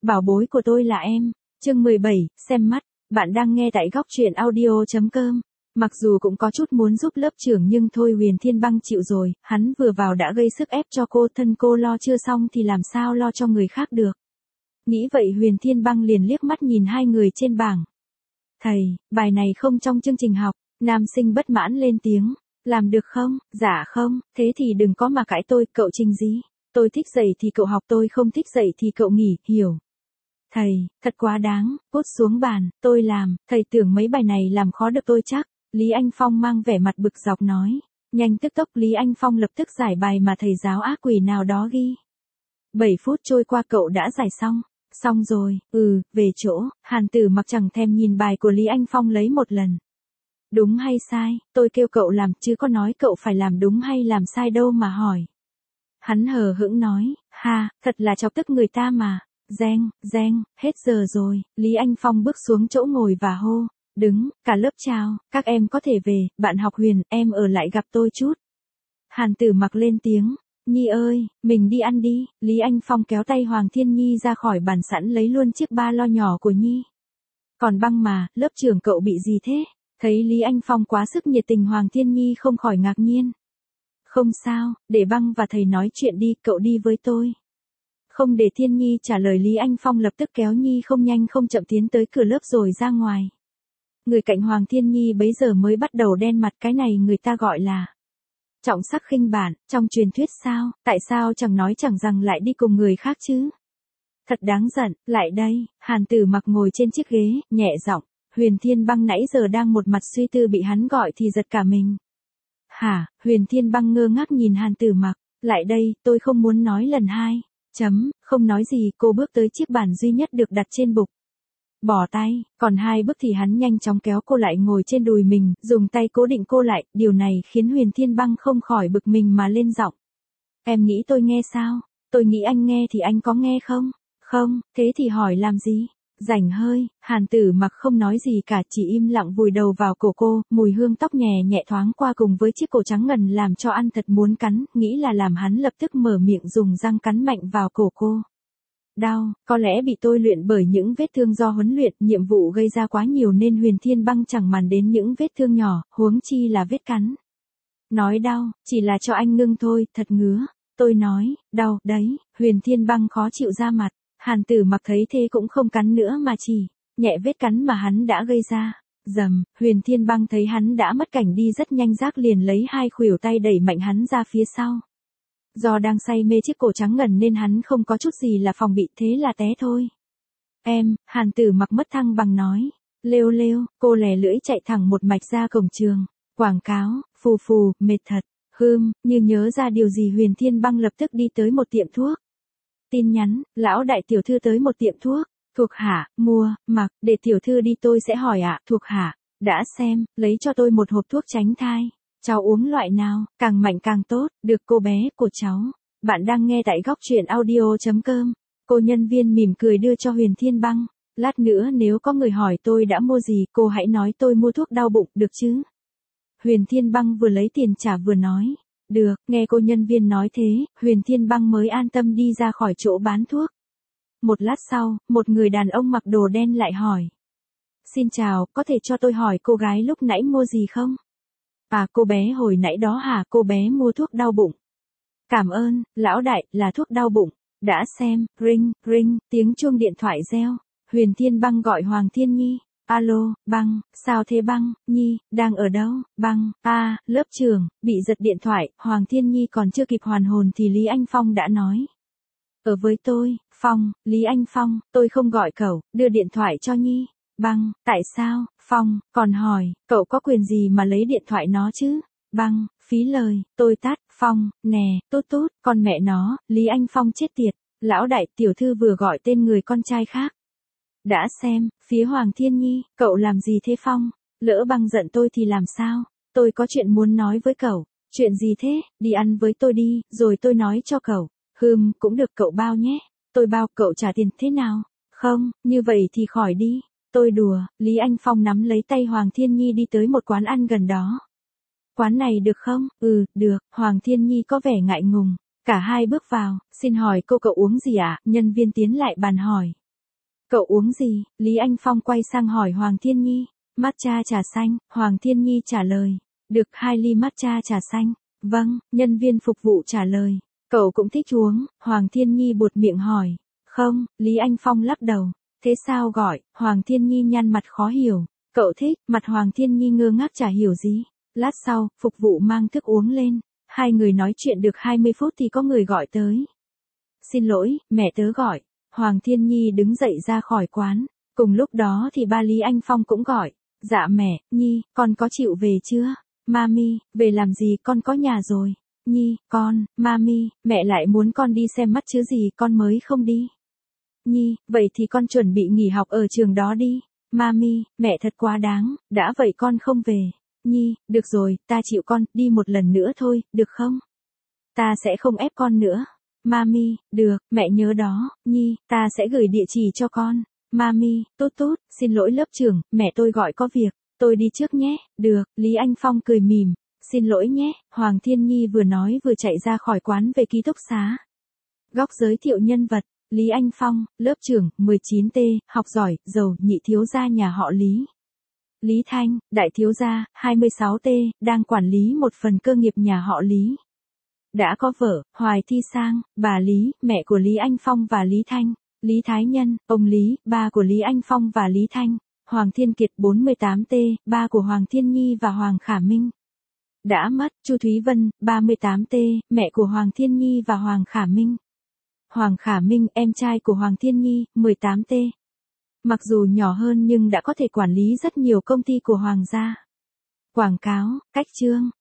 bảo bối của tôi là em. Chương 17, xem mắt. Bạn đang nghe tại góc truyện audio.com. Mặc dù cũng có chút muốn giúp lớp trưởng nhưng thôi Huyền Thiên Băng chịu rồi, hắn vừa vào đã gây sức ép cho cô, thân cô lo chưa xong thì làm sao lo cho người khác được. Nghĩ vậy Huyền Thiên Băng liền liếc mắt nhìn hai người trên bảng. Thầy, bài này không trong chương trình học. Nam sinh bất mãn lên tiếng. Làm được không? Dạ không, thế thì đừng có mà cãi tôi, cậu trình gì? Tôi thích dạy thì cậu học, tôi không thích dạy thì cậu nghỉ, hiểu? Thầy, thật quá đáng, cút xuống bàn, tôi làm, thầy tưởng mấy bài này làm khó được tôi chắc. Lý Anh Phong mang vẻ mặt bực dọc nói. Nhanh tức tốc Lý Anh Phong lập tức giải bài mà thầy giáo ác quỷ nào đó ghi. 7 phút trôi qua cậu đã giải xong. Xong rồi, về chỗ, Hàn Tử Mặc chẳng thèm nhìn bài của Lý Anh Phong lấy một lần. Đúng hay sai, tôi kêu cậu làm chứ có nói cậu phải làm đúng hay làm sai đâu mà hỏi. Hắn hờ hững nói, ha, thật là chọc tức người ta mà. Reng, hết giờ rồi, Lý Anh Phong bước xuống chỗ ngồi và hô, đứng, cả lớp chào, các em có thể về, bạn học Huyền, em ở lại gặp tôi chút. Hàn Tử Mặc lên tiếng, Nhi ơi, mình đi ăn đi, Lý Anh Phong kéo tay Hoàng Thiên Nhi ra khỏi bàn sẵn lấy luôn chiếc ba lo nhỏ của Nhi. Còn Băng mà, lớp trưởng cậu bị gì thế? Thấy Lý Anh Phong quá sức nhiệt tình Hoàng Thiên Nhi không khỏi ngạc nhiên. Không sao, để Băng và thầy nói chuyện đi, cậu đi với tôi. Không để Thiên Nhi trả lời Lý Anh Phong lập tức kéo Nhi không nhanh không chậm tiến tới cửa lớp rồi ra ngoài. Người cạnh Hoàng Thiên Nhi bấy giờ mới bắt đầu đen mặt, cái này người ta gọi là trọng sắc khinh bản, trong truyền thuyết sao, tại sao chẳng nói chẳng rằng lại đi cùng người khác chứ? Thật đáng giận, lại đây, Hàn Tử Mặc ngồi trên chiếc ghế, nhẹ giọng. Huyền Thiên Băng nãy giờ đang một mặt suy tư bị hắn gọi thì giật cả mình. Hả, Huyền Thiên Băng ngơ ngác nhìn Hàn Tử Mặc, lại đây, tôi không muốn nói lần hai. Không nói gì, cô bước tới chiếc bàn duy nhất được đặt trên bục. Bỏ tay, còn 2 bước thì hắn nhanh chóng kéo cô lại ngồi trên đùi mình, dùng tay cố định cô lại, điều này khiến Huyền Thiên Băng không khỏi bực mình mà lên giọng. Em nghĩ tôi nghe sao? Tôi nghĩ anh nghe thì anh có nghe không? Không, thế thì hỏi làm gì? Rảnh hơi, Hàn Tử Mặc không nói gì cả, chỉ im lặng vùi đầu vào cổ cô, mùi hương tóc nhẹ nhẹ thoáng qua cùng với chiếc cổ trắng ngần làm cho ăn thật muốn cắn, nghĩ là làm hắn lập tức mở miệng dùng răng cắn mạnh vào cổ cô. Đau, có lẽ bị tôi luyện bởi những vết thương do huấn luyện, nhiệm vụ gây ra quá nhiều nên Huyền Thiên Băng chẳng màng đến những vết thương nhỏ, huống chi là vết cắn. Nói đau, chỉ là cho anh ngưng thôi, thật ngứa. Tôi nói, đau, đấy, Huyền Thiên Băng khó chịu ra mặt. Hàn Tử Mặc thấy thế cũng không cắn nữa mà chỉ nhẹ vết cắn mà hắn đã gây ra. Huyền Thiên Băng thấy hắn đã mất cảnh đi rất nhanh rác liền lấy 2 khuỷu tay đẩy mạnh hắn ra phía sau. Do đang say mê chiếc cổ trắng ngần nên hắn không có chút gì là phòng bị, thế là té thôi. Hàn Tử Mặc mất thăng bằng nói. Lêu, cô lè lưỡi chạy thẳng một mạch ra cổng trường. Quảng cáo, phù, mệt thật. Như nhớ ra điều gì Huyền Thiên Băng lập tức đi tới một tiệm thuốc. Tin nhắn, lão đại tiểu thư tới một tiệm thuốc. Thuộc hạ, mua, mặc, để tiểu thư đi tôi sẽ hỏi ạ. Thuộc hạ, đã xem, lấy cho tôi một hộp thuốc tránh thai. Cháu uống loại nào, càng mạnh càng tốt, được cô bé của cháu. Bạn đang nghe tại góc truyện audio.com. Cô nhân viên mỉm cười đưa cho Huyền Thiên Băng. Lát nữa nếu có người hỏi tôi đã mua gì, cô hãy nói tôi mua thuốc đau bụng, được chứ? Huyền Thiên Băng vừa lấy tiền trả vừa nói. Được, nghe cô nhân viên nói thế, Huyền Thiên Băng mới an tâm đi ra khỏi chỗ bán thuốc. Một lát sau, một người đàn ông mặc đồ đen lại hỏi. Xin chào, có thể cho tôi hỏi cô gái lúc nãy mua gì không? À, cô bé hồi nãy đó hả? Cô bé mua thuốc đau bụng. Cảm ơn, lão đại, là thuốc đau bụng. Đã xem, ring, tiếng chuông điện thoại reo. Huyền Thiên Băng gọi Hoàng Thiên Nhi. Alo, Băng, sao thế Băng, Nhi, đang ở đâu? Băng, lớp trường, bị giật điện thoại, Hoàng Thiên Nhi còn chưa kịp hoàn hồn thì Lý Anh Phong đã nói. Ở với tôi, Phong, Lý Anh Phong, tôi không gọi cậu, đưa điện thoại cho Nhi. Băng, tại sao? Phong, còn hỏi, cậu có quyền gì mà lấy điện thoại nó chứ? Băng, phí lời, tôi tắt, Phong, nè, tốt, con mẹ nó, Lý Anh Phong chết tiệt, lão đại tiểu thư vừa gọi tên người con trai khác. Đã xem, phía Hoàng Thiên Nhi, cậu làm gì thế Phong? Lỡ Băng giận tôi thì làm sao? Tôi có chuyện muốn nói với cậu. Chuyện gì thế? Đi ăn với tôi đi, rồi tôi nói cho cậu. Cũng được cậu bao nhé. Tôi bao, cậu trả tiền thế nào? Không, như vậy thì khỏi đi. Tôi đùa, Lý Anh Phong nắm lấy tay Hoàng Thiên Nhi đi tới một quán ăn gần đó. Quán này được không? Được, Hoàng Thiên Nhi có vẻ ngại ngùng. Cả hai bước vào, xin hỏi cô cậu uống gì ạ? Nhân viên tiến lại bàn hỏi. Cậu uống gì? Lý Anh Phong quay sang hỏi Hoàng Thiên Nhi. Matcha trà xanh, Hoàng Thiên Nhi trả lời. Được 2 ly matcha trà xanh. Vâng, nhân viên phục vụ trả lời. Cậu cũng thích uống, Hoàng Thiên Nhi buột miệng hỏi. Không, Lý Anh Phong lắc đầu. Thế sao gọi? Hoàng Thiên Nhi nhăn mặt khó hiểu. Cậu thích, mặt Hoàng Thiên Nhi ngơ ngác chả hiểu gì. Lát sau, phục vụ mang thức uống lên. Hai người nói chuyện được 20 phút thì có người gọi tới. Xin lỗi, mẹ tớ gọi. Hoàng Thiên Nhi đứng dậy ra khỏi quán. Cùng lúc đó thì ba Lý Anh Phong cũng gọi. Dạ mẹ, Nhi, con có chịu về chưa? Mami, về làm gì, con có nhà rồi. Nhi, con, Mami, mẹ lại muốn con đi xem mắt chứ gì, con mới không đi. Nhi, vậy thì con chuẩn bị nghỉ học ở trường đó đi. Mami, mẹ thật quá đáng, đã vậy con không về. Nhi, được rồi, ta chịu con, đi một lần nữa thôi, được không? Ta sẽ không ép con nữa. Mami, được, mẹ nhớ đó, Nhi, ta sẽ gửi địa chỉ cho con. Mami, tốt tốt, xin lỗi lớp trưởng, mẹ tôi gọi có việc, tôi đi trước nhé, được, Lý Anh Phong cười mỉm, xin lỗi nhé, Hoàng Thiên Nhi vừa nói vừa chạy ra khỏi quán về ký túc xá. Góc giới thiệu nhân vật, Lý Anh Phong, lớp trưởng, 19T, học giỏi, giàu, nhị thiếu gia nhà họ Lý. Lý Thanh, đại thiếu gia, 26T, đang quản lý một phần cơ nghiệp nhà họ Lý. Đã có vợ, Hoài Thi Sang, bà Lý, mẹ của Lý Anh Phong và Lý Thanh. Lý Thái Nhân, ông Lý, ba của Lý Anh Phong và Lý Thanh. Hoàng Thiên Kiệt 48T, ba của Hoàng Thiên Nhi và Hoàng Khả Minh. Đã mất, Chu Thúy Vân, 38T, mẹ của Hoàng Thiên Nhi và Hoàng Khả Minh. Hoàng Khả Minh, em trai của Hoàng Thiên Nhi, 18T. Mặc dù nhỏ hơn nhưng đã có thể quản lý rất nhiều công ty của Hoàng gia. Quảng cáo, cách chương.